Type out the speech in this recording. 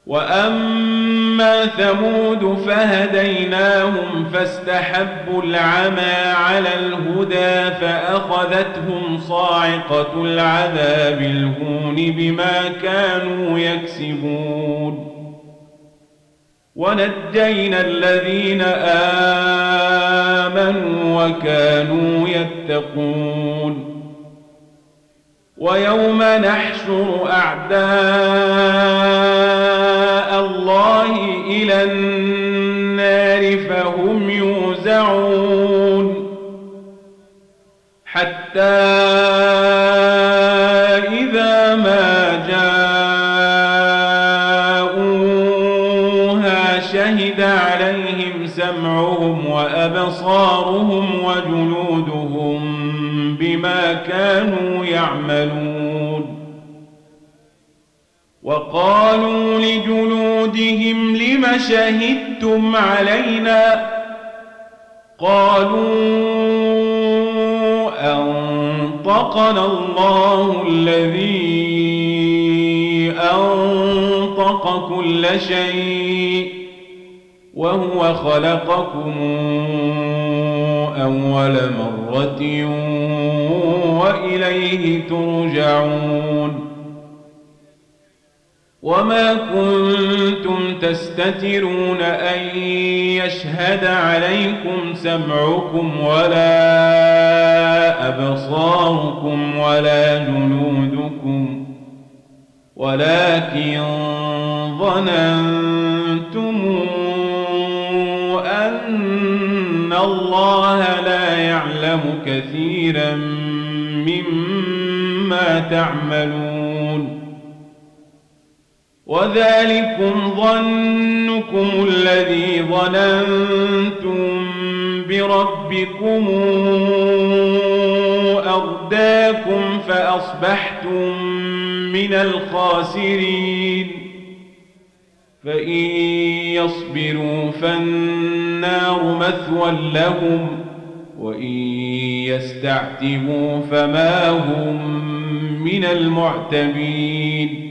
وأما ثمود فهديناهم فاستحبوا العمى على الهدى فأخذتهم صاعقة العذاب الهون بما كانوا يكسبون ونجينا الذين آمنوا وكانوا يتقون ويوم نحشر أعداء الله إلى النار فهم يوزعون حتى إذا ما جاءوها شهد عليهم سمعهم وأبصارهم وجلودهم بما كانوا يعملون وقالوا لجلودهم لم شهدتم علينا قالوا أنطقنا الله الذي أنطق كل شيء وهو خلقكم أول مرة وإليه ترجعون وما كنتم تستترون أن يشهد عليكم سمعكم ولا أبصاركم ولا جلودكم ولكن ظننتم أن الله لا يعلم كثيرا مما تعملون وذلكم ظنكم الذي ظننتم بربكم أرداكم فأصبحتم من الخاسرين فإن يصبروا فالنار مثوى لهم وإن يستعتبوا فما هم من المعتبين